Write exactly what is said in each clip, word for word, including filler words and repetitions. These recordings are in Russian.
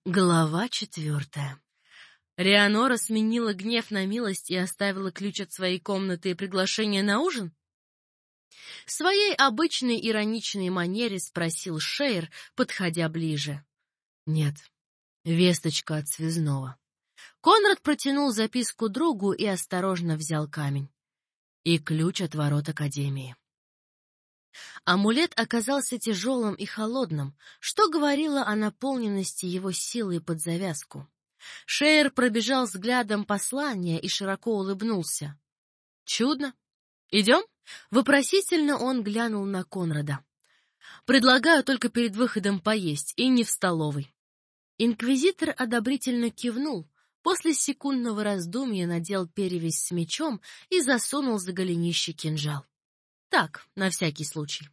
Глава четвертая. Реанора сменила гнев на милость и оставила ключ от своей комнаты и приглашение на ужин? В своей обычной ироничной манере спросил Шейр, подходя ближе. Нет, весточка от связного. Конрад протянул записку другу и осторожно взял камень. И ключ от ворот Академии. Амулет оказался тяжелым и холодным, что говорило о наполненности его силой под завязку. Шейр пробежал взглядом послание и широко улыбнулся. «Чудно. Идем?» Вопросительно он глянул на Конрада. «Предлагаю только перед выходом поесть, и не в столовой». Инквизитор одобрительно кивнул, после секундного раздумья надел перевязь с мечом и засунул за голенище кинжал. Так, на всякий случай.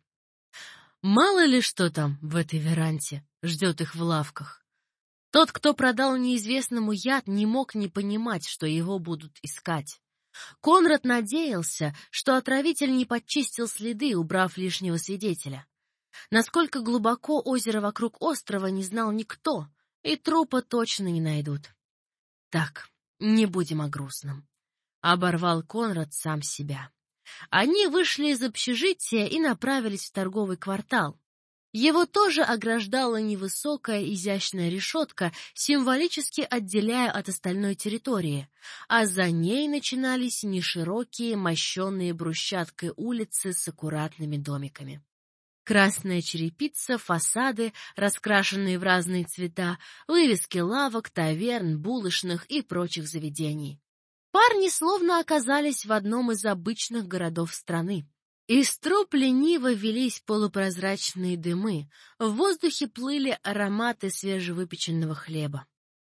Мало ли что там в этой веранте ждет их в лавках. Тот, кто продал неизвестному яд, не мог не понимать, что его будут искать. Конрад надеялся, что отравитель не подчистил следы, убрав лишнего свидетеля. Насколько глубоко озеро вокруг острова, не знал никто, и трупа точно не найдут. Так, не будем о грустном. Оборвал Конрад сам себя. Они вышли из общежития и направились в торговый квартал. Его тоже ограждала невысокая изящная решетка, символически отделяя от остальной территории, а за ней начинались неширокие, мощенные брусчаткой улицы с аккуратными домиками. Красная черепица, фасады, раскрашенные в разные цвета, вывески лавок, таверн, булочных и прочих заведений. Парни словно оказались в одном из обычных городов страны. Из труб лениво велись полупрозрачные дымы, в воздухе плыли ароматы свежевыпеченного хлеба.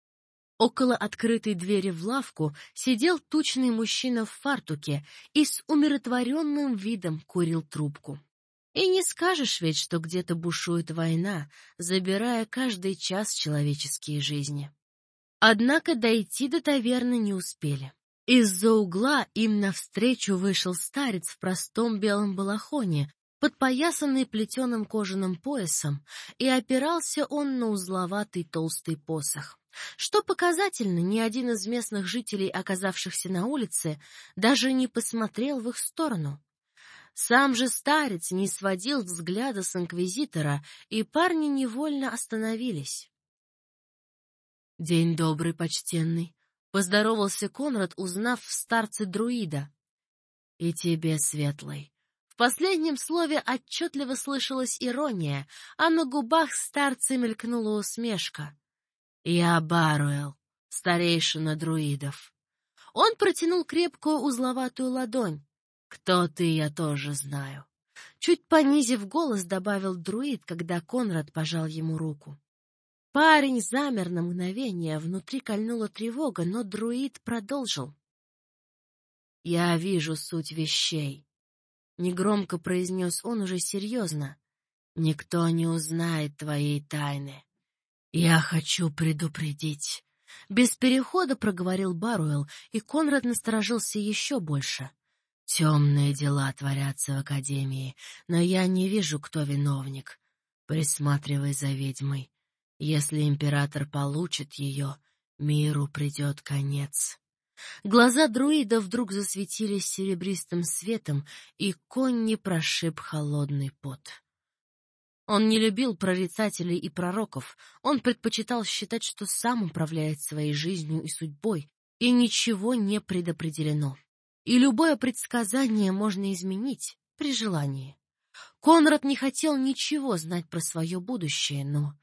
Около открытой двери в лавку сидел тучный мужчина в фартуке и с умиротворенным видом курил трубку. И не скажешь ведь, что где-то бушует война, забирая каждый час человеческие жизни. Однако дойти до таверны не успели. Из-за угла им навстречу вышел старец в простом белом балахоне, подпоясанный плетеным кожаным поясом, и опирался он на узловатый толстый посох. Что показательно, ни один из местных жителей, оказавшихся на улице, даже не посмотрел в их сторону. Сам же старец не сводил взгляда с инквизитора, и парни невольно остановились. «День добрый, почтенный», — поздоровался Конрад, узнав в старце друида. «И тебе, светлый». В последнем слове отчетливо слышалась ирония, а на губах старца мелькнула усмешка. «Я Баруэл, старейшина друидов». Он протянул крепкую узловатую ладонь. «Кто ты, я тоже знаю». Чуть понизив голос, добавил друид, когда Конрад пожал ему руку. Парень замер на мгновение, внутри кольнула тревога, но друид продолжил. «Я вижу суть вещей», — негромко произнес он уже серьезно. «Никто не узнает твоей тайны. Я хочу предупредить». Без перехода проговорил Баруэл, и Конрад насторожился еще больше. «Темные дела творятся в Академии, но я не вижу, кто виновник. Присматривай за ведьмой. Если император получит ее, миру придет конец». Глаза друида вдруг засветились серебристым светом, и Конни прошиб холодный пот. Он не любил прорицателей и пророков, он предпочитал считать, что сам управляет своей жизнью и судьбой, и ничего не предопределено. И любое предсказание можно изменить при желании. Конрад не хотел ничего знать про свое будущее, но...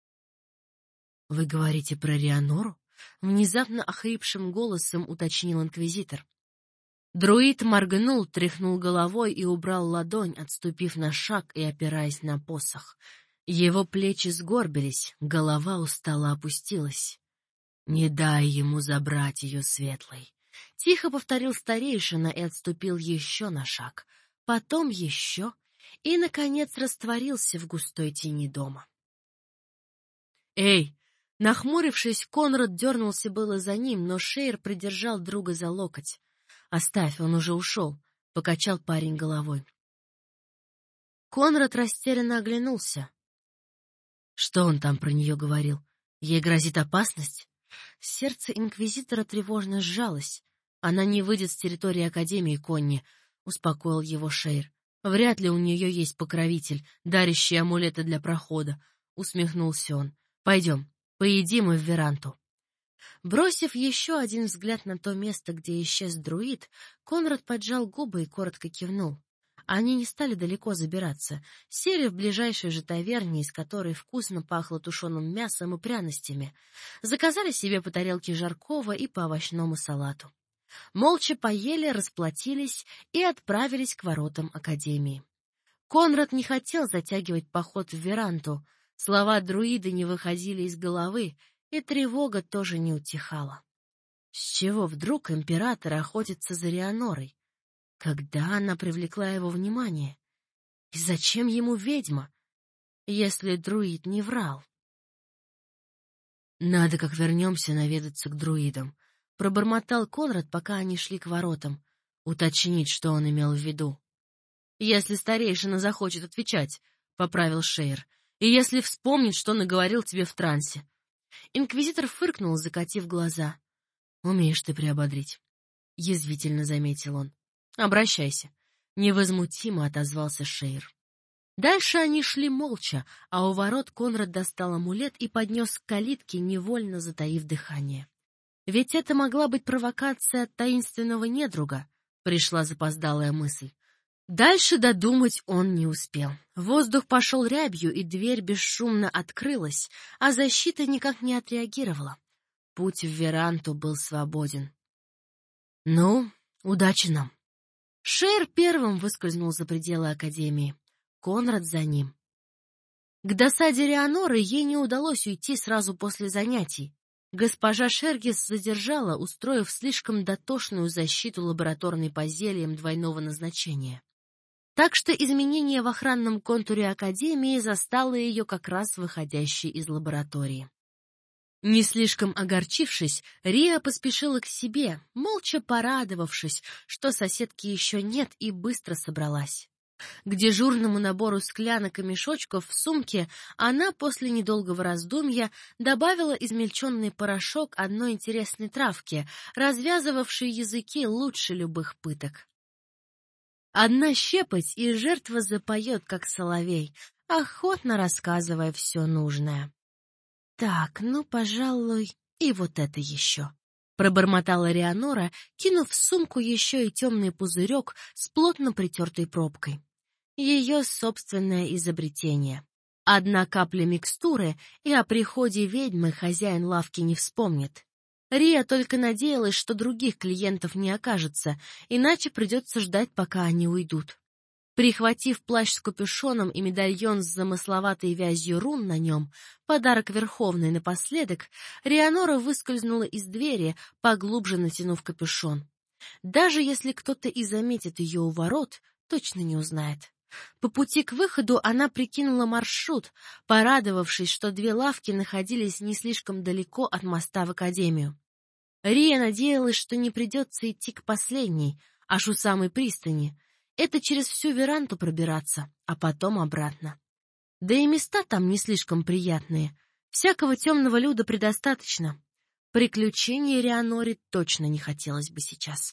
«Вы говорите про Реанору?» — внезапно охрипшим голосом уточнил инквизитор. Друид моргнул, тряхнул головой и убрал ладонь, отступив на шаг и опираясь на посох. Его плечи сгорбились, голова устало опустилась. «Не дай ему забрать ее, светлый!» — тихо повторил старейшина и отступил еще на шаг, потом еще и, наконец, растворился в густой тени дома. «Эй!» Нахмурившись, Конрад дернулся было за ним, но Шейр придержал друга за локоть. «Оставь, он уже ушел», — покачал парень головой. Конрад растерянно оглянулся. Что он там про нее говорил? Ей грозит опасность? Сердце инквизитора тревожно сжалось. Она не выйдет с территории Академии, Конни, — успокоил его Шейр. Вряд ли у нее есть покровитель, дарящий амулеты для прохода, — усмехнулся он. Пойдем, поедим и в веранту. Бросив еще один взгляд на то место, где исчез друид, Конрад поджал губы и коротко кивнул. Они не стали далеко забираться, сели в ближайшей же таверне, из которой вкусно пахло тушеным мясом и пряностями, заказали себе по тарелке жаркого и по овощному салату. Молча поели, расплатились и отправились к воротам Академии. Конрад не хотел затягивать поход в веранту, слова друида не выходили из головы, и тревога тоже не утихала. С чего вдруг император охотится за Рианорой? Когда она привлекла его внимание? И зачем ему ведьма, если друид не врал? «Надо, как вернемся, наведаться к друидам», — пробормотал Конрад, пока они шли к воротам, уточнить, что он имел в виду. «Если старейшина захочет отвечать», — поправил Шейр, «и если вспомнит, что наговорил тебе в трансе». Инквизитор фыркнул, закатив глаза. «Умеешь ты приободрить», — язвительно заметил он. «Обращайся», — невозмутимо отозвался Шейр. Дальше они шли молча, а у ворот Конрад достал амулет и поднес к калитке, невольно затаив дыхание. Ведь это могла быть провокация от таинственного недруга, пришла запоздалая мысль. Дальше додумать он не успел. Воздух пошел рябью, и дверь бесшумно открылась, а защита никак не отреагировала. Путь в веранту был свободен. «Ну, удачи нам!» Шейр первым выскользнул за пределы Академии. Конрад за ним. К досаде Рианоры ей не удалось уйти сразу после занятий. Госпожа Шергис задержала, устроив слишком дотошную защиту лабораторной по зельям двойного назначения. Так что изменение в охранном контуре Академии застало ее как раз выходящей из лаборатории. Не слишком огорчившись, Риа поспешила к себе, молча порадовавшись, что соседки еще нет, и быстро собралась. К дежурному набору склянок и мешочков в сумке она после недолгого раздумья добавила измельченный порошок одной интересной травки, развязывавшей языки лучше любых пыток. Одна щепоть, и жертва запоет, как соловей, охотно рассказывая все нужное. «Так, ну, пожалуй, и вот это еще», — пробормотала Рианора, кинув в сумку еще и темный пузырек с плотно притертой пробкой. Ее собственное изобретение. Одна капля микстуры, и о приходе ведьмы хозяин лавки не вспомнит. Рия только надеялась, что других клиентов не окажется, иначе придется ждать, пока они уйдут. Прихватив плащ с капюшоном и медальон с замысловатой вязью рун на нем, подарок Верховной напоследок, Рианора выскользнула из двери, поглубже натянув капюшон. Даже если кто-то и заметит ее у ворот, точно не узнает. По пути к выходу она прикинула маршрут, порадовавшись, что две лавки находились не слишком далеко от моста в Академию. Рия надеялась, что не придется идти к последней, аж у самой пристани. Это через всю веранту пробираться, а потом обратно. Да и места там не слишком приятные. Всякого темного люда предостаточно. Приключений Рианоре точно не хотелось бы сейчас.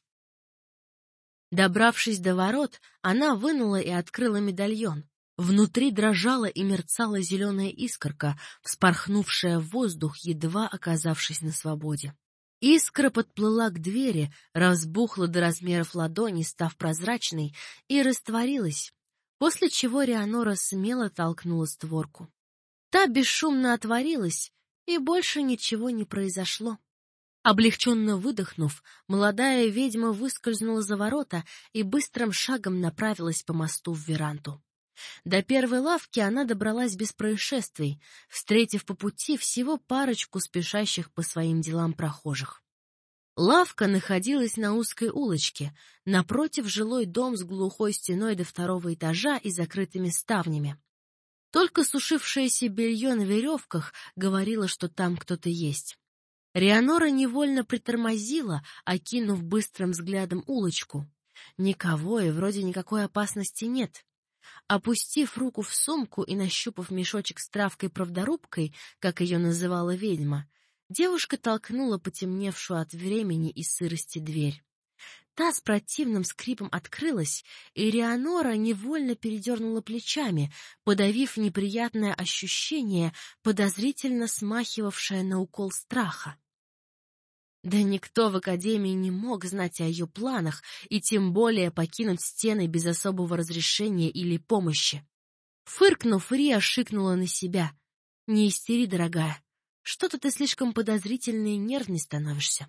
Добравшись до ворот, она вынула и открыла медальон. Внутри дрожала и мерцала зеленая искорка, вспорхнувшая в воздух, едва оказавшись на свободе. Искра подплыла к двери, разбухла до размеров ладони, став прозрачной, и растворилась, после чего Рианора смело толкнула створку. Та бесшумно отворилась, и больше ничего не произошло. Облегченно выдохнув, молодая ведьма выскользнула за ворота и быстрым шагом направилась по мосту в веранту. До первой лавки она добралась без происшествий, встретив по пути всего парочку спешащих по своим делам прохожих. Лавка находилась на узкой улочке, напротив жилой дом с глухой стеной до второго этажа и закрытыми ставнями. Только сушившееся белье на веревках говорило, что там кто-то есть. Рианора невольно притормозила, окинув быстрым взглядом улочку. Никого и вроде никакой опасности нет. Опустив руку в сумку и нащупав мешочек с травкой-правдорубкой, как ее называла ведьма, девушка толкнула потемневшую от времени и сырости дверь. Та с противным скрипом открылась, и Реанора невольно передернула плечами, подавив неприятное ощущение, подозрительно смахивавшее на укол страха. Да никто в академии не мог знать о ее планах и тем более покинуть стены без особого разрешения или помощи. Фыркнув, Рия шикнула на себя. «Не истери, дорогая. Что-то ты слишком подозрительной и нервной становишься».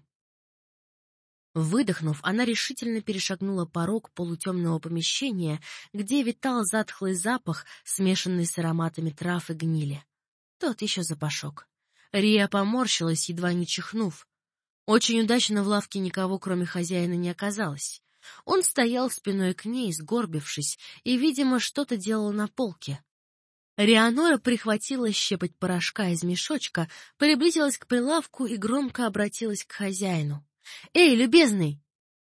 Выдохнув, она решительно перешагнула порог полутемного помещения, где витал затхлый запах, смешанный с ароматами трав и гнили. Тот еще запашок. Рия поморщилась, едва не чихнув. Очень удачно в лавке никого, кроме хозяина, не оказалось. Он стоял спиной к ней, сгорбившись, и, видимо, что-то делал на полке. Реанора прихватила щепоть порошка из мешочка, приблизилась к прилавку и громко обратилась к хозяину. «Эй, любезный!»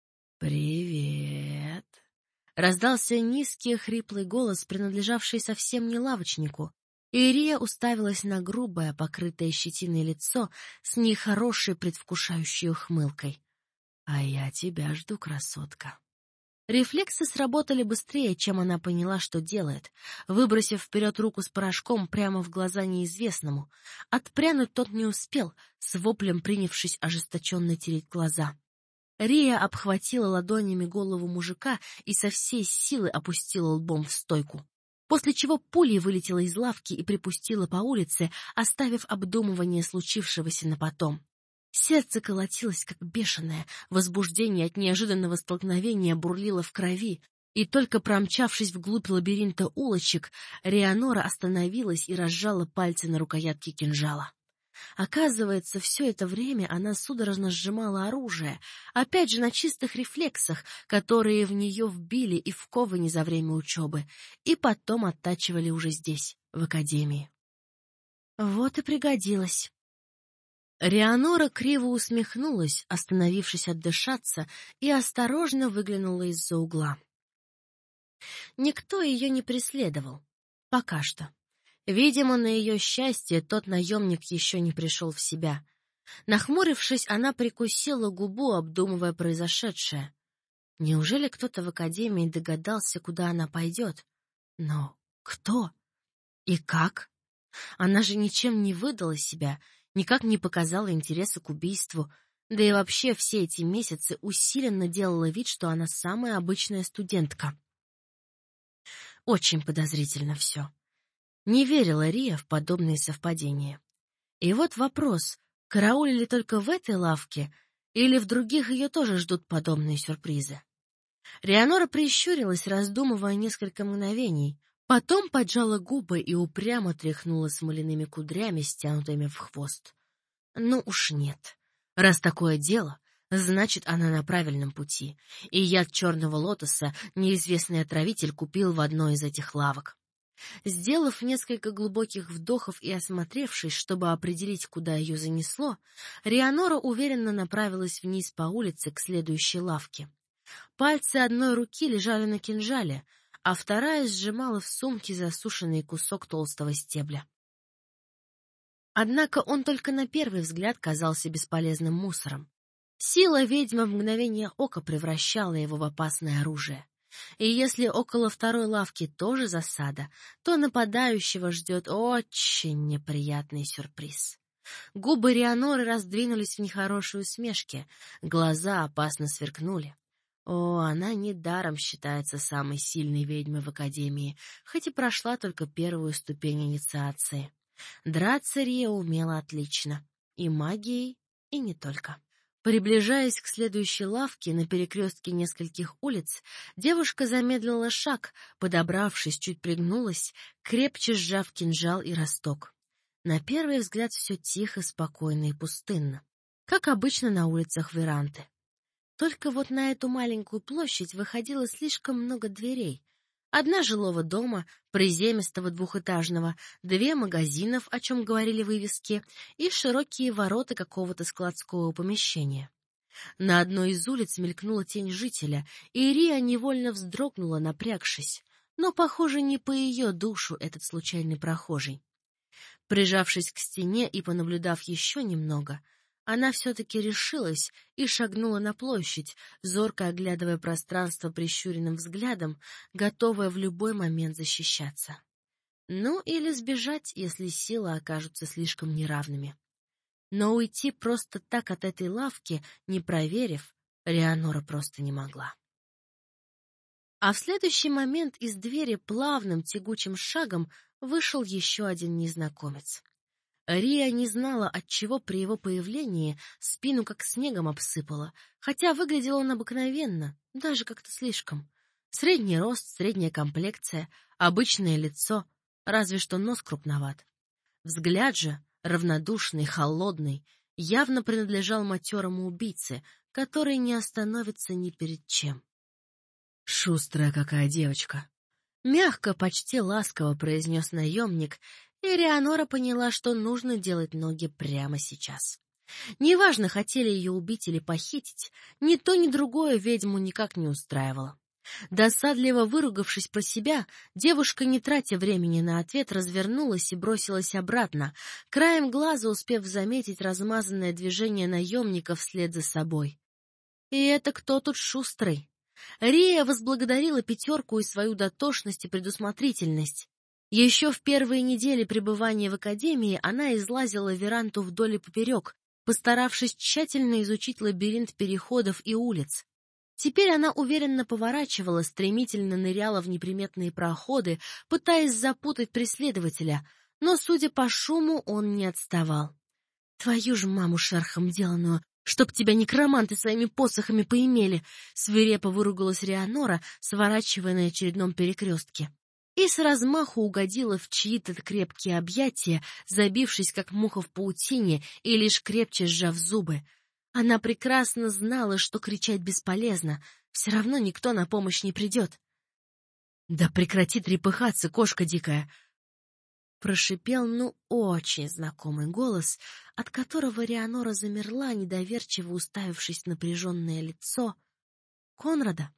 «Привет!» Раздался низкий хриплый голос, принадлежавший совсем не лавочнику, и Рия уставилась на грубое, покрытое щетиной лицо с нехорошей предвкушающей ухмылкой. «А я тебя жду, красотка!» Рефлексы сработали быстрее, чем она поняла, что делает, выбросив вперед руку с порошком прямо в глаза неизвестному. Отпрянуть тот не успел, с воплем принявшись ожесточенно тереть глаза. Рия обхватила ладонями голову мужика и со всей силы опустила лбом в стойку, после чего пулей вылетела из лавки и припустила по улице, оставив обдумывание случившегося на потом. Сердце колотилось, как бешеное, возбуждение от неожиданного столкновения бурлило в крови, и только промчавшись вглубь лабиринта улочек, Реанора остановилась и разжала пальцы на рукоятке кинжала. Оказывается, все это время она судорожно сжимала оружие, опять же на чистых рефлексах, которые в нее вбили и в коване за время учебы, и потом оттачивали уже здесь, в академии. Вот и пригодилось. Реанора криво усмехнулась, остановившись отдышаться, и осторожно выглянула из-за угла. Никто ее не преследовал. Пока что. Видимо, на ее счастье тот наемник еще не пришел в себя. Нахмурившись, она прикусила губу, обдумывая произошедшее. Неужели кто-то в академии догадался, куда она пойдет? Но кто? И как? Она же ничем не выдала себя, никак не показала интереса к убийству, да и вообще все эти месяцы усиленно делала вид, что она самая обычная студентка. Очень подозрительно все. Не верила Рия в подобные совпадения. И вот вопрос, караулили только в этой лавке, или в других ее тоже ждут подобные сюрпризы? Реанора прищурилась, раздумывая несколько мгновений, потом поджала губы и упрямо тряхнула смоляными кудрями, стянутыми в хвост. Ну уж нет. Раз такое дело, значит, она на правильном пути, и яд черного лотоса неизвестный отравитель купил в одной из этих лавок. Сделав несколько глубоких вдохов и осмотревшись, чтобы определить, куда ее занесло, Реанора уверенно направилась вниз по улице к следующей лавке. Пальцы одной руки лежали на кинжале, а вторая сжимала в сумке засушенный кусок толстого стебля. Однако он только на первый взгляд казался бесполезным мусором. Сила ведьмы в мгновение ока превращала его в опасное оружие. И если около второй лавки тоже засада, то нападающего ждет очень неприятный сюрприз. Губы Реаноры раздвинулись в нехорошей усмешке, глаза опасно сверкнули. О, она недаром считается самой сильной ведьмой в академии, хоть и прошла только первую ступень инициации. Драться Рия умела отлично, и магией, и не только. Приближаясь к следующей лавке на перекрестке нескольких улиц, девушка замедлила шаг, подобравшись, чуть пригнулась, крепче сжав кинжал и росток. На первый взгляд все тихо, спокойно и пустынно, как обычно на улицах Веранты. Только вот на эту маленькую площадь выходило слишком много дверей. Одна жилого дома, приземистого двухэтажного, две магазинов, о чем говорили вывески, и широкие ворота какого-то складского помещения. На одной из улиц мелькнула тень жителя, и Рия невольно вздрогнула, напрягшись. но, похоже, не по ее душу этот случайный прохожий. Прижавшись к стене и понаблюдав еще немного, она все-таки решилась и шагнула на площадь, зорко оглядывая пространство прищуренным взглядом, готовая в любой момент защищаться. Ну, или сбежать, если силы окажутся слишком неравными. Но уйти просто так от этой лавки, не проверив, Рианора просто не могла. А в следующий момент из двери плавным тягучим шагом вышел еще один незнакомец. Рия не знала, отчего при его появлении спину как снегом обсыпала, хотя выглядел он обыкновенно, даже как-то слишком. Средний рост, средняя комплекция, обычное лицо, разве что нос крупноват. Взгляд же, равнодушный, холодный, явно принадлежал матерому убийце, который не остановится ни перед чем. «Шустрая какая девочка!» Мягко, почти ласково произнес наемник, и Рианора поняла, что нужно делать ноги прямо сейчас. Неважно, хотели ее убить или похитить, ни то, ни другое ведьму никак не устраивало. Досадливо выругавшись про себя, девушка, не тратя времени на ответ, развернулась и бросилась обратно, краем глаза успев заметить размазанное движение наемника вслед за собой. И это кто тут шустрый? Рия возблагодарила пятерку и свою дотошность и предусмотрительность. Еще в первые недели пребывания в академии она излазила веранту вдоль и поперек, постаравшись тщательно изучить лабиринт переходов и улиц. Теперь она уверенно поворачивала, стремительно ныряла в неприметные проходы, пытаясь запутать преследователя, но, судя по шуму, он не отставал. «Твою ж маму шерхом деланную! Чтоб тебя некроманты своими посохами поимели!» — свирепо выругалась Рианора, сворачивая на очередном перекрестке. И с размаху угодила в чьи-то крепкие объятия, забившись как муха в паутине и лишь крепче сжав зубы. Она прекрасно знала, что кричать бесполезно, все равно никто на помощь не придет. «Да прекрати трепыхаться, кошка дикая!» Прошипел, ну, очень знакомый голос, от которого Рианора замерла, недоверчиво уставившись в напряженное лицо Конрада.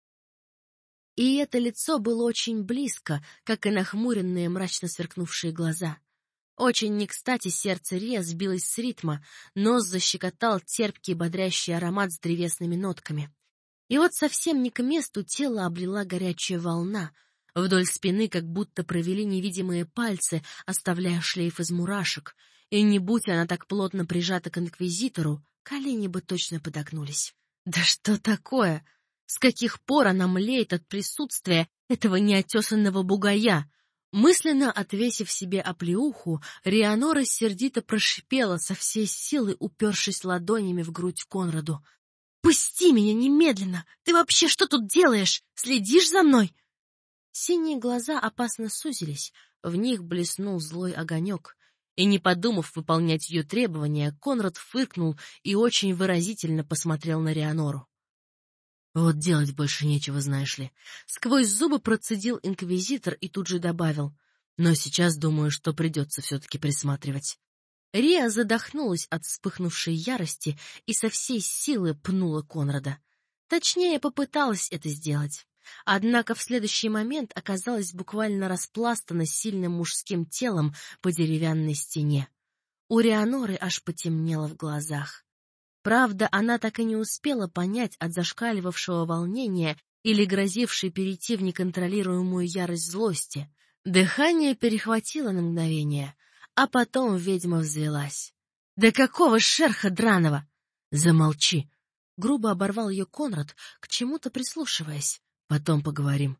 И это лицо было очень близко, как и нахмуренные, мрачно сверкнувшие глаза. Очень не кстати сердце Рия сбилось с ритма, нос защекотал терпкий бодрящий аромат с древесными нотками. И вот совсем не к месту тело облила горячая волна. Вдоль спины как будто провели невидимые пальцы, оставляя шлейф из мурашек. И не будь она так плотно прижата к инквизитору, колени бы точно подогнулись. Да что такое? С каких пор она млеет от присутствия этого неотесанного бугая? Мысленно отвесив себе оплеуху, Рианора сердито прошипела со всей силы, упершись ладонями в грудь Конраду. «Пусти меня немедленно! Ты вообще что тут делаешь? Следишь за мной?» Синие глаза опасно сузились, в них блеснул злой огонек. И, не подумав выполнять ее требования, Конрад фыркнул и очень выразительно посмотрел на Рианору. «Вот делать больше нечего, знаешь ли». Сквозь зубы процедил инквизитор и тут же добавил. «Но сейчас думаю, что придется все-таки присматривать». Рия задохнулась от вспыхнувшей ярости и со всей силы пнула Конрада. Точнее, попыталась это сделать. Однако в следующий момент оказалась буквально распластана сильным мужским телом по деревянной стене. У Рианоры аж потемнело в глазах. Правда, она так и не успела понять от зашкаливавшего волнения или грозившей перейти в неконтролируемую ярость злости. Дыхание перехватило на мгновение, а потом ведьма взвелась. «Да какого шерха драного!» «Замолчи!» — грубо оборвал ее Конрад, к чему-то прислушиваясь. «Потом поговорим».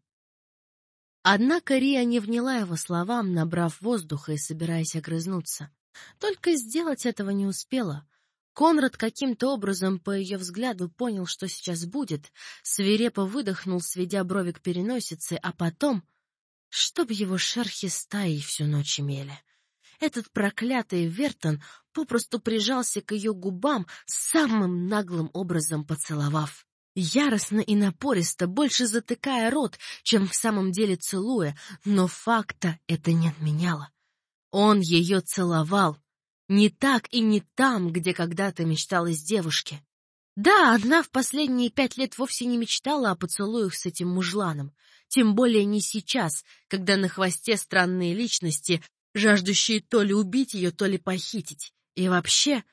Однако Рия не вняла его словам, набрав воздуха и собираясь огрызнуться. Только сделать этого не успела. Конрад каким-то образом, по ее взгляду, понял, что сейчас будет, свирепо выдохнул, сведя брови к переносице, а потом... Чтоб его шерхи стаей всю ночь имели. Этот проклятый Вертон попросту прижался к ее губам, самым наглым образом поцеловав. Яростно и напористо, больше затыкая рот, чем в самом деле целуя, но факта это не отменяло. Он ее целовал. Не так и не там, где когда-то мечталось девушке. Да, одна в последние пять лет вовсе не мечтала о поцелуях с этим мужланом, тем более не сейчас, когда на хвосте странные личности, жаждущие то ли убить ее, то ли похитить. И вообще...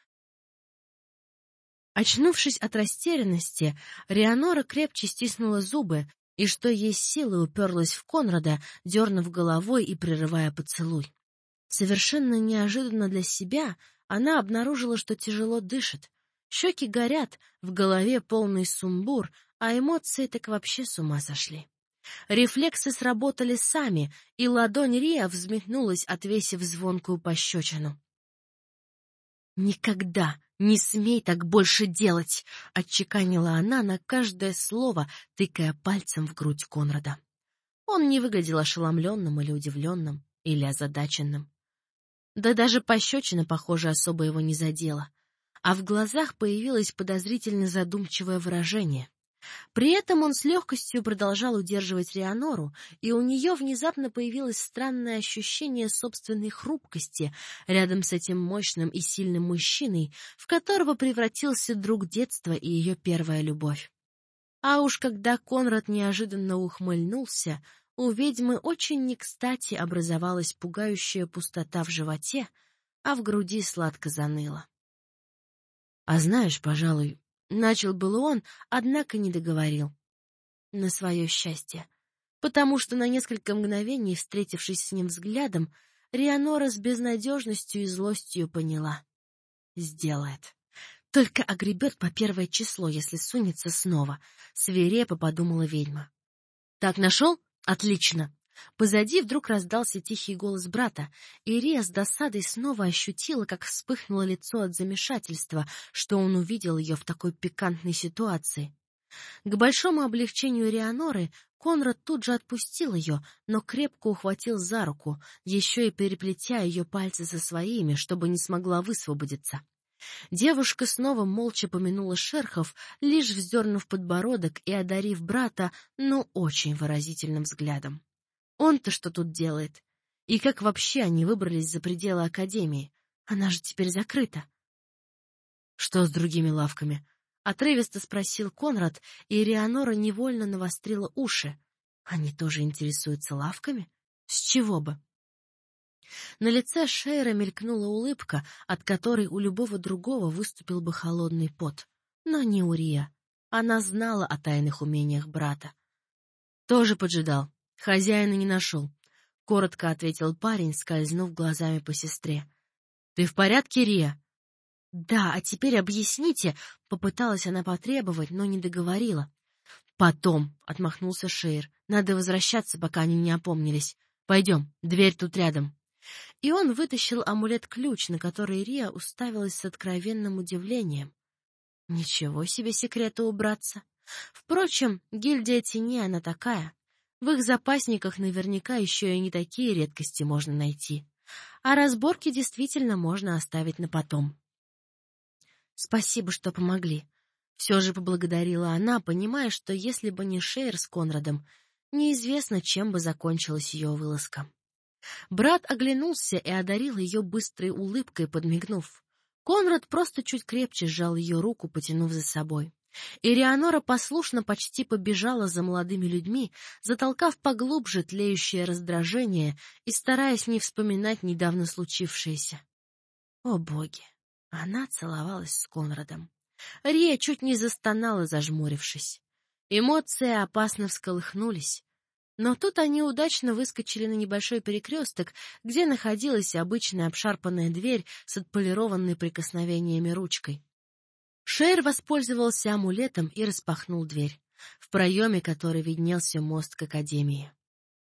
Очнувшись от растерянности, Рианора крепче стиснула зубы и, что есть силы, уперлась в Конрада, дернув головой и прерывая поцелуй. Совершенно неожиданно для себя она обнаружила, что тяжело дышит. Щеки горят, в голове полный сумбур, а эмоции так вообще с ума сошли. Рефлексы сработали сами, и ладонь Риа взметнулась, отвесив звонкую пощечину. «Никогда не смей так больше делать!» — отчеканила она на каждое слово, тыкая пальцем в грудь Конрада. Он не выглядел ошеломленным или удивленным, или озадаченным. Да даже пощечина, похоже, особо его не задела. А в глазах появилось подозрительно задумчивое выражение. При этом он с легкостью продолжал удерживать Рианору, и у нее внезапно появилось странное ощущение собственной хрупкости рядом с этим мощным и сильным мужчиной, в которого превратился друг детства и ее первая любовь. А уж когда Конрад неожиданно ухмыльнулся, у ведьмы очень не кстати образовалась пугающая пустота в животе, а в груди сладко заныло. «А знаешь, пожалуй...» Начал было он, однако не договорил. На свое счастье. Потому что на несколько мгновений, встретившись с ним взглядом, Рианора с безнадежностью и злостью поняла. Сделает. Только огребет по первое число, если сунется снова. Свирепо подумала ведьма. «Так, нашел? Отлично!» Позади вдруг раздался тихий голос брата, и Рия с досадой снова ощутила, как вспыхнуло лицо от замешательства, что он увидел ее в такой пикантной ситуации. К большому облегчению Рианоры Конрад тут же отпустил ее, но крепко ухватил за руку, еще и переплетя ее пальцы со своими, чтобы не смогла высвободиться. Девушка снова молча помянула шерхов, лишь вздернув подбородок и одарив брата, ну, очень выразительным взглядом. Он-то что тут делает? И как вообще они выбрались за пределы академии? Она же теперь закрыта. — Что с другими лавками? — отрывисто спросил Конрад, и Рианора невольно навострила уши. Они тоже интересуются лавками? С чего бы? На лице Шейра мелькнула улыбка, от которой у любого другого выступил бы холодный пот. Но не у Рия. Она знала о тайных умениях брата. Тоже поджидал. Хозяина не нашел, — коротко ответил парень, скользнув глазами по сестре. — Ты в порядке, Рия? — Да, а теперь объясните, — попыталась она потребовать, но не договорила. — Потом, — отмахнулся Шейр, — надо возвращаться, пока они не опомнились. Пойдем, дверь тут рядом. И он вытащил амулет-ключ, на который Рия уставилась с откровенным удивлением. Ничего себе секреты убраться. Впрочем, гильдия теней она такая. В их запасниках наверняка еще и не такие редкости можно найти. А разборки действительно можно оставить на потом. Спасибо, что помогли. Все же поблагодарила она, понимая, что если бы не Шейр с Конрадом, неизвестно, чем бы закончилась ее вылазка. Брат оглянулся и одарил ее быстрой улыбкой, подмигнув. Конрад просто чуть крепче сжал ее руку, потянув за собой. И Рианора послушно почти побежала за молодыми людьми, затолкав поглубже тлеющее раздражение и стараясь не вспоминать недавно случившееся. О боги! Она целовалась с Конрадом. Рия чуть не застонала, зажмурившись. Эмоции опасно всколыхнулись. Но тут они удачно выскочили на небольшой перекресток, где находилась обычная обшарпанная дверь с отполированной прикосновениями ручкой. Шейр воспользовался амулетом и распахнул дверь, в проеме которой виднелся мост к академии.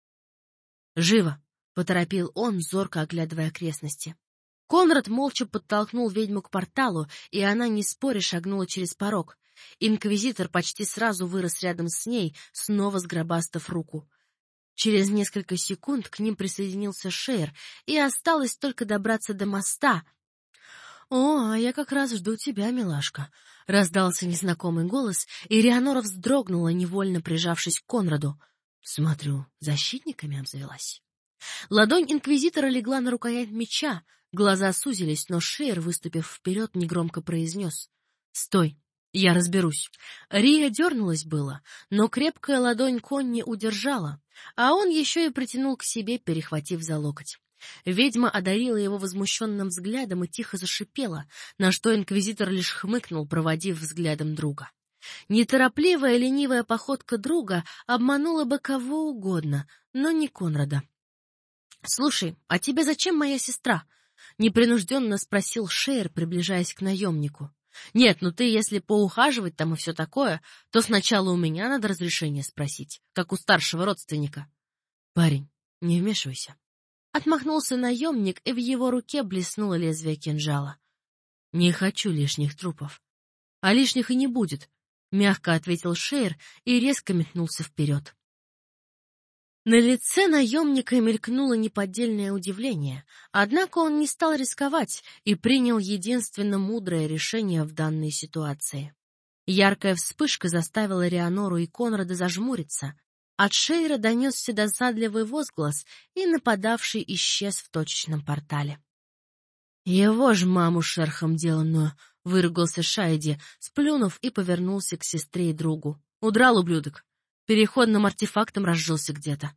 «Живо!» — поторопил он, зорко оглядывая окрестности. Конрад молча подтолкнул ведьму к порталу, и она, не споря, шагнула через порог. Инквизитор почти сразу вырос рядом с ней, снова сгробастав руку. Через несколько секунд к ним присоединился Шейр, и осталось только добраться до моста. «О, а я как раз жду тебя, милашка», — раздался незнакомый голос, и Рианора вздрогнула, невольно прижавшись к Конраду. «Смотрю, защитниками обзавелась». Ладонь инквизитора легла на рукоять меча, глаза сузились, но Шейр, выступив вперед, негромко произнес: «Стой! Я разберусь. Рия дернулась было, но крепкая ладонь Конни удержала, а он еще и притянул к себе, перехватив за локоть. Ведьма одарила его возмущенным взглядом и тихо зашипела, на что инквизитор лишь хмыкнул, проводив взглядом друга. Неторопливая ленивая походка друга обманула бы кого угодно, но не Конрада. — Слушай, а тебе зачем моя сестра? — непринужденно спросил Шейр, приближаясь к наемнику. — Нет, ну ты, если поухаживать там и все такое, то сначала у меня надо разрешение спросить, как у старшего родственника. — Парень, не вмешивайся. Отмахнулся наемник, и в его руке блеснуло лезвие кинжала. — Не хочу лишних трупов. — А лишних и не будет, — мягко ответил Шейр и резко метнулся вперед. На лице наемника мелькнуло неподдельное удивление, однако он не стал рисковать и принял единственно мудрое решение в данной ситуации. Яркая вспышка заставила Рианору и Конрада зажмуриться. От Шейра донесся досадливый возглас, и нападавший исчез в точечном портале. «Его ж маму шерхом деланную!» — выругался Шайди, сплюнув, и повернулся к сестре и другу. «Удрал, ублюдок! Переходным артефактом разжился где-то!»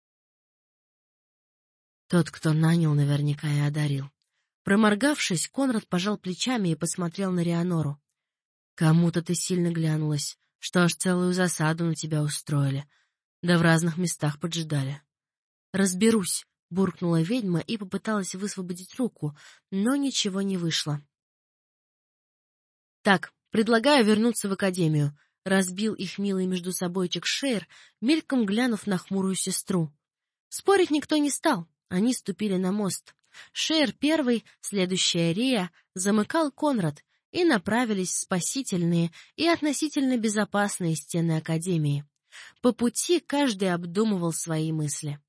Тот, кто нанял, наверняка и одарил. Проморгавшись, Конрад пожал плечами и посмотрел на Рианору. «Кому-то ты сильно глянулась, что аж целую засаду на тебя устроили. Да в разных местах поджидали». «Разберусь», — буркнула ведьма и попыталась высвободить руку, но ничего не вышло. «Так, предлагаю вернуться в академию», — разбил их милый между собойчик Шейр, мельком глянув на хмурую сестру. Спорить никто не стал, они ступили на мост. Шейр первый, следующая Рия, замыкал Конрад, и направились в спасительные и относительно безопасные стены академии. По пути каждый обдумывал свои мысли.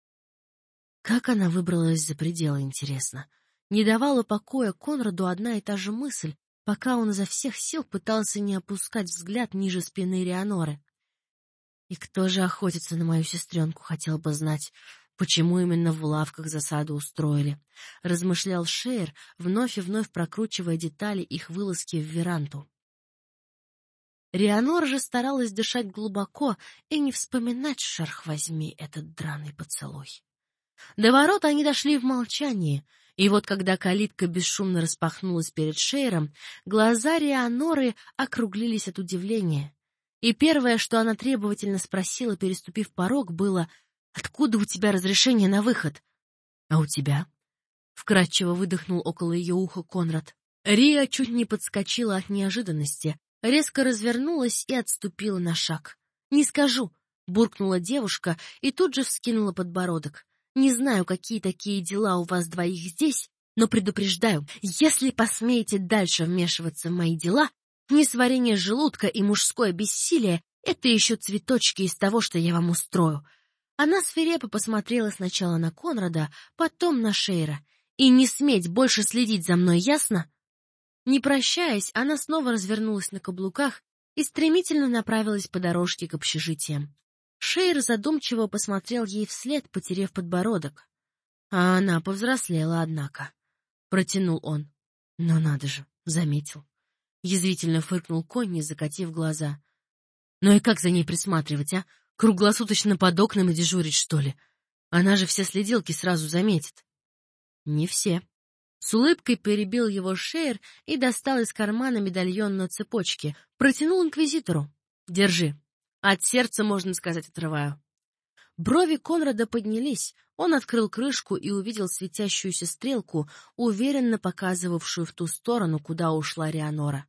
Как она выбралась за пределы, интересно? Не давала покоя Конраду одна и та же мысль, пока он изо всех сил пытался не опускать взгляд ниже спины Рианоры. И кто же охотится на мою сестренку, хотел бы знать, почему именно в лавках засаду устроили, — размышлял Шейр, вновь и вновь прокручивая детали их вылазки в Веранту. Рианора же старалась дышать глубоко и не вспоминать, шарх возьми, этот драный поцелуй. До ворот они дошли в молчании, и вот когда калитка бесшумно распахнулась перед Шейром, глаза Рианоры округлились от удивления. И первое, что она требовательно спросила, переступив порог, было: «Откуда у тебя разрешение на выход?» «А у тебя?» — вкратчиво выдохнул около ее уха Конрад. Рия чуть не подскочила от неожиданности, резко развернулась и отступила на шаг. «Не скажу», — буркнула девушка и тут же вскинула подбородок. «Не знаю, какие такие дела у вас двоих здесь, но предупреждаю, если посмеете дальше вмешиваться в мои дела, несварение желудка и мужское бессилие — это еще цветочки из того, что я вам устрою». Она свирепо посмотрела сначала на Конрада, потом на Шейра. «И не сметь больше следить за мной, ясно?» Не прощаясь, она снова развернулась на каблуках и стремительно направилась по дорожке к общежитиям. Шейр задумчиво посмотрел ей вслед, потеряв подбородок. А она повзрослела, однако. Протянул он. Но надо же, заметил. Язвительно фыркнул Конни, закатив глаза. Ну и как за ней присматривать, а? Круглосуточно под окнами дежурить, что ли? Она же все следилки сразу заметит. Не все. С улыбкой перебил его Шейр и достал из кармана медальон на цепочке. Протянул инквизитору. Держи. От сердца, можно сказать, отрываю. Брови Конрада поднялись. Он открыл крышку и увидел светящуюся стрелку, уверенно показывавшую в ту сторону, куда ушла Рианора.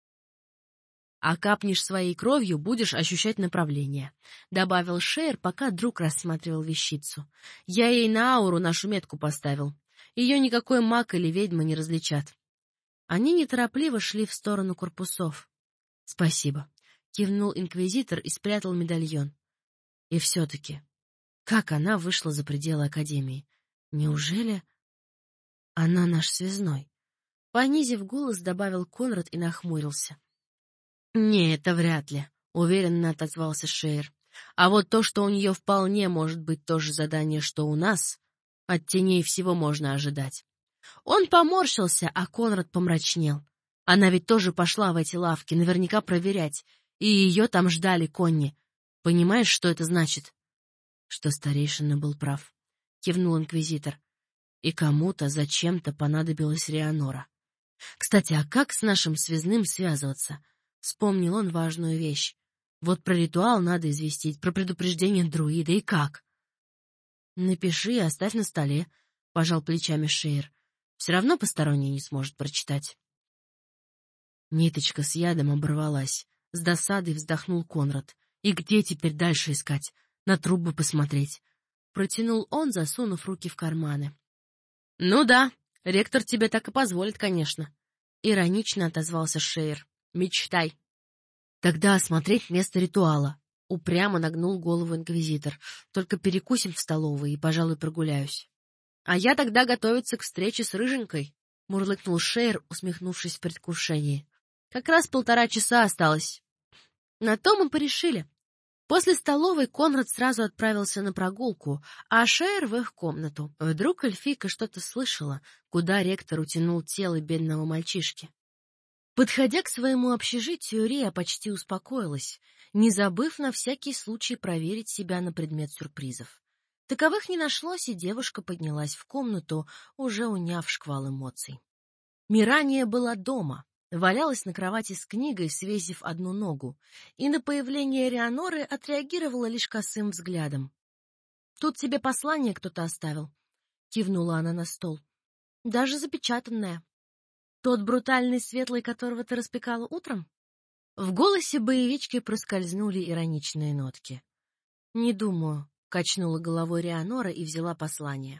«А капнешь своей кровью, будешь ощущать направление», — добавил Шейр, пока друг рассматривал вещицу. «Я ей на ауру нашу метку поставил. Ее никакой маг или ведьма не различат». Они неторопливо шли в сторону корпусов. «Спасибо», — кивнул инквизитор и спрятал медальон. «И все-таки, как она вышла за пределы Академии? Неужели она наш связной?» Понизив голос, добавил Конрад и нахмурился. «Не, это вряд ли», — уверенно отозвался Шейр. «А вот то, что у нее вполне может быть то же задание, что у нас, от теней всего можно ожидать». Он поморщился, а Конрад помрачнел. Она ведь тоже пошла в эти лавки, наверняка проверять, и ее там ждали Конни. Понимаешь, что это значит?» «Что старейшина был прав», — кивнул инквизитор. «И кому-то зачем-то понадобилась Реанора. Кстати, а как с нашим связным связываться?» Вспомнил он важную вещь. «Вот про ритуал надо известить, про предупреждение друида, и как?» «Напиши и оставь на столе», — пожал плечами Шейр. «Все равно посторонний не сможет прочитать». Ниточка с ядом оборвалась. С досадой вздохнул Конрад. «И где теперь дальше искать? На трубы посмотреть?» Протянул он, засунув руки в карманы. «Ну да, ректор тебе так и позволит, конечно», — иронично отозвался Шейр. «Мечтай». «Тогда осмотреть место ритуала», — упрямо нагнул голову инквизитор. «Только перекусим в столовой и, пожалуй, прогуляюсь». «А я тогда готовиться к встрече с Рыженькой», — мурлыкнул Шейр, усмехнувшись в предвкушении. «Как раз полтора часа осталось». На то мы порешили. После столовой Конрад сразу отправился на прогулку, а Шейр в их комнату. Вдруг эльфийка что-то слышала, куда ректор утянул тело бедного мальчишки. Подходя к своему общежитию, Рия почти успокоилась, не забыв на всякий случай проверить себя на предмет сюрпризов. Таковых не нашлось, и девушка поднялась в комнату, уже уняв шквал эмоций. Мирания была дома, валялась на кровати с книгой, свесив одну ногу, и на появление Реаноры отреагировала лишь косым взглядом. «Тут тебе послание кто-то оставил», — кивнула она на стол. «Даже запечатанное. Тот брутальный светлый, которого ты распекала утром?» В голосе боевички проскользнули ироничные нотки. «Не думаю», — качнула головой Реанора и взяла послание.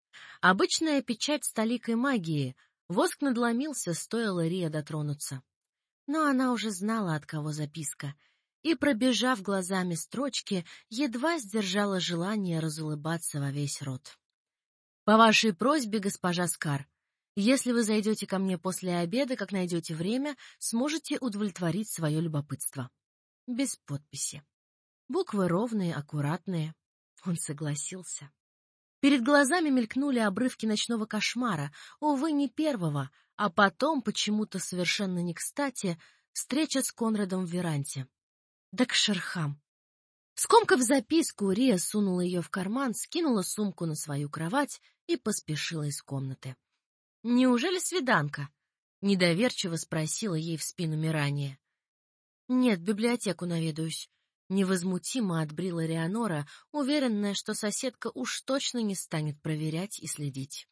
Обычная печать с толикой магии, воск надломился, стоило Рия дотронуться. Но она уже знала, от кого записка, и, пробежав глазами строчки, едва сдержала желание разулыбаться во весь рот. «По вашей просьбе, госпожа Скар, если вы зайдете ко мне после обеда, как найдете время, сможете удовлетворить свое любопытство». Без подписи. Буквы ровные, аккуратные. Он согласился. Перед глазами мелькнули обрывки ночного кошмара, увы, не первого, а потом, почему-то совершенно не кстати, встреча с Конрадом в веранде. Да к шерхам! Скомкав записку, Рия сунула ее в карман, скинула сумку на свою кровать и поспешила из комнаты. «Неужели свиданка?» — недоверчиво спросила ей в спину Мирания. «Нет, в библиотеку наведаюсь». Невозмутимо отбрила Реанора, уверенная, что соседка уж точно не станет проверять и следить.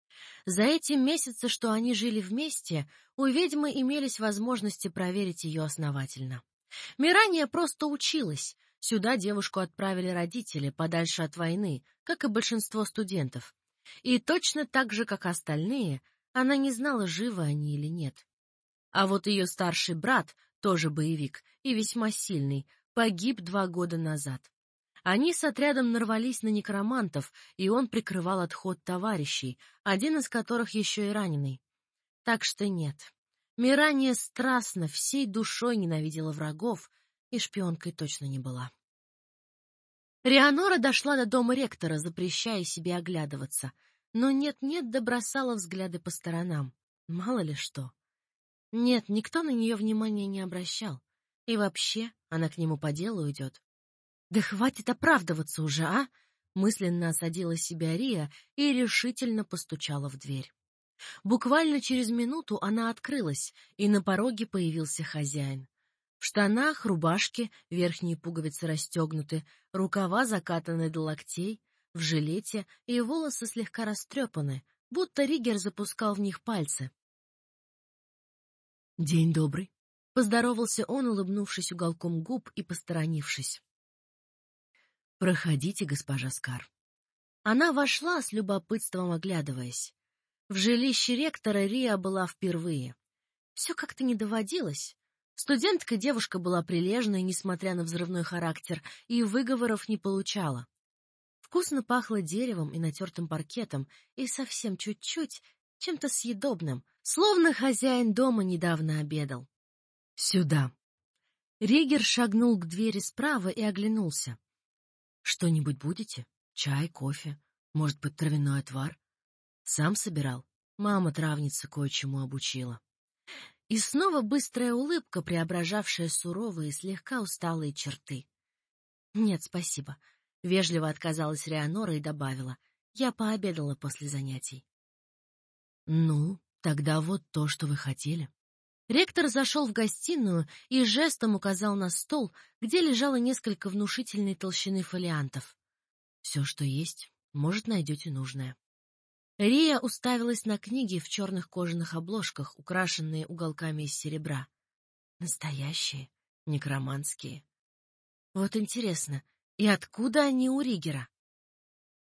За эти месяцы, что они жили вместе, у ведьмы имелись возможности проверить ее основательно. Мирания просто училась. Сюда девушку отправили родители, подальше от войны, как и большинство студентов. И точно так же, как остальные, она не знала, живы они или нет. А вот ее старший брат, тоже боевик и весьма сильный, погиб два года назад. Они с отрядом нарвались на некромантов, и он прикрывал отход товарищей, один из которых еще и раненый. Так что нет, Мирания страстно, всей душой ненавидела врагов, и шпионкой точно не была. Реанора дошла до дома ректора, запрещая себе оглядываться, но нет-нет да бросала взгляды по сторонам. Мало ли что. Нет, никто на нее внимания не обращал. И вообще, она к нему по делу идет. «Да хватит оправдываться уже, а!» Мысленно осадила себя Рия и решительно постучала в дверь. Буквально через минуту она открылась, и на пороге появился хозяин. В штанах, рубашке, верхние пуговицы расстегнуты, рукава закатаны до локтей, в жилете, и волосы слегка растрепаны, будто Ригер запускал в них пальцы. «День добрый», — поздоровался он, улыбнувшись уголком губ и посторонившись. «Проходите, госпожа Скар». Она вошла, с любопытством оглядываясь. В жилище ректора Рия была впервые. Все как-то не доводилось. Студентка девушка была прилежной, несмотря на взрывной характер, и выговоров не получала. Вкусно пахло деревом и натертым паркетом, и совсем чуть-чуть чем-то съедобным, словно хозяин дома недавно обедал. «Сюда». Ригер шагнул к двери справа и оглянулся. «Что-нибудь будете? Чай, кофе? Может быть, травяной отвар?» «Сам собирал. Мама травница кое-чему обучила». И снова быстрая улыбка, преображавшая суровые, слегка усталые черты. «Нет, спасибо», — вежливо отказалась Реанора и добавила. «Я пообедала после занятий». «Ну, тогда вот то, что вы хотели». Ректор зашел в гостиную и жестом указал на стол, где лежало несколько внушительной толщины фолиантов. «Все, что есть, может, найдете нужное». Рия уставилась на книги в черных кожаных обложках, украшенные уголками из серебра. Настоящие, некроманские. Вот интересно, и откуда они у Ригера?